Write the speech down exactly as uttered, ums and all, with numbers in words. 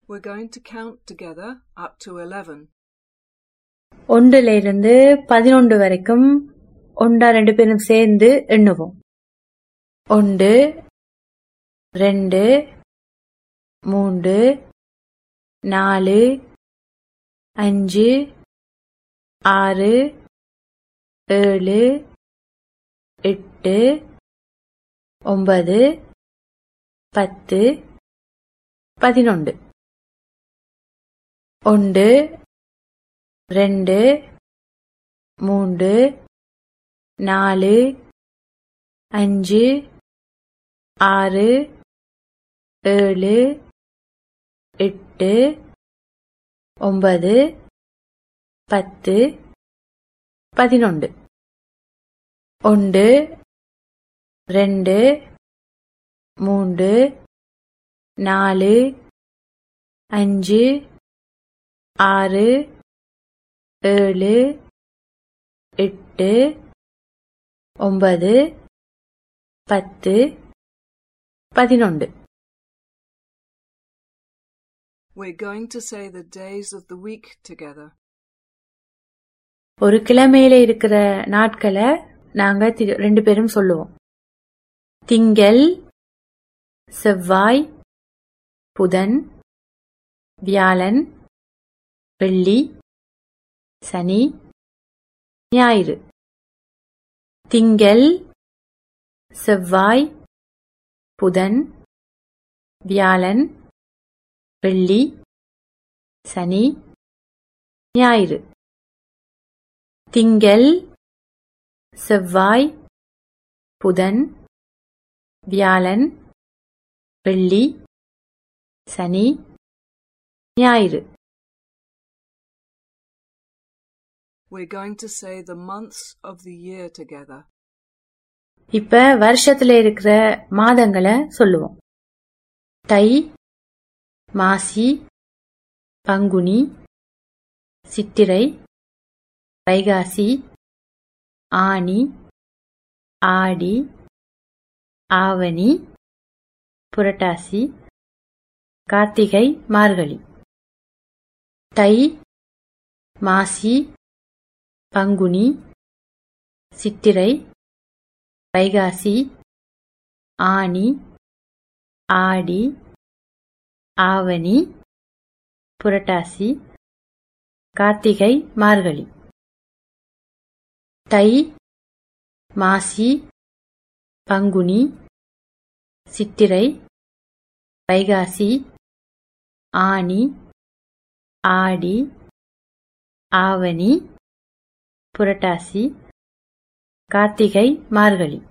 We're going to count together up to eleven. ஒன்றுல இருந்து பதினொன்று வரைக்கும் ஒன்றா ரெண்டு பேரும் சேர்ந்து எண்ணுவோம். ஒன்று, ரெண்டு, மூன்று, நாலு, அஞ்சு, ஆறு, ஏழு, எட்டு, ஒன்பது, பத்து, பதினொன்று. ஒன்று, ரெண்டு, மூன்று, நாலு, அஞ்சு, ஆறு, ஏழு, எட்டு, ஒன்பது, பத்து, பதினொன்று. ஒன்று, ரெண்டு, மூன்று, நாலு, அஞ்சு, ஆறு, ஏழு, எட்டு, ஒன்பது, பத்து, பதினொன்று. We're going to say the days of the week together. ஒரு கிழமையில இருக்கிற நாட்களை நாங்க ரெண்டு பேரும் சொல்லுவோம். திங்கள், செவ்வாய், புதன், வியாழன், வெள்ளி, சனி, ஞாயிறு. திங்கள், செவ்வாய், புதன், வியாழன், வெள்ளி, சனி, ஞாயிறு. திங்கள், செவ்வாய், புதன், வியாழன், வெள்ளி, சனி, ஞாயிறு. We're going to say the months of the year together. இப்ப வருஷத்துல இருக்கிற மாதங்களை சொல்லுவோம். தை, மாசி, பங்குனி, சித்திரை, வைகாசி, ஆனி, ஆடி, ஆவணி, புரட்டாசி, கார்த்திகை, மார்கழி. தை, மாசி, பங்குனி, சித்திரை, வைகாசி, ஆனி, ஆடி, ஆவணி, புரட்டாசி, கார்த்திகை, மார்கழி. தை, மாசி, பங்குனி, சித்திரை, வைகாசி, ஆனி, ஆடி, ஆவணி, புரட்டாசி, கார்த்திகை, மார்கழி.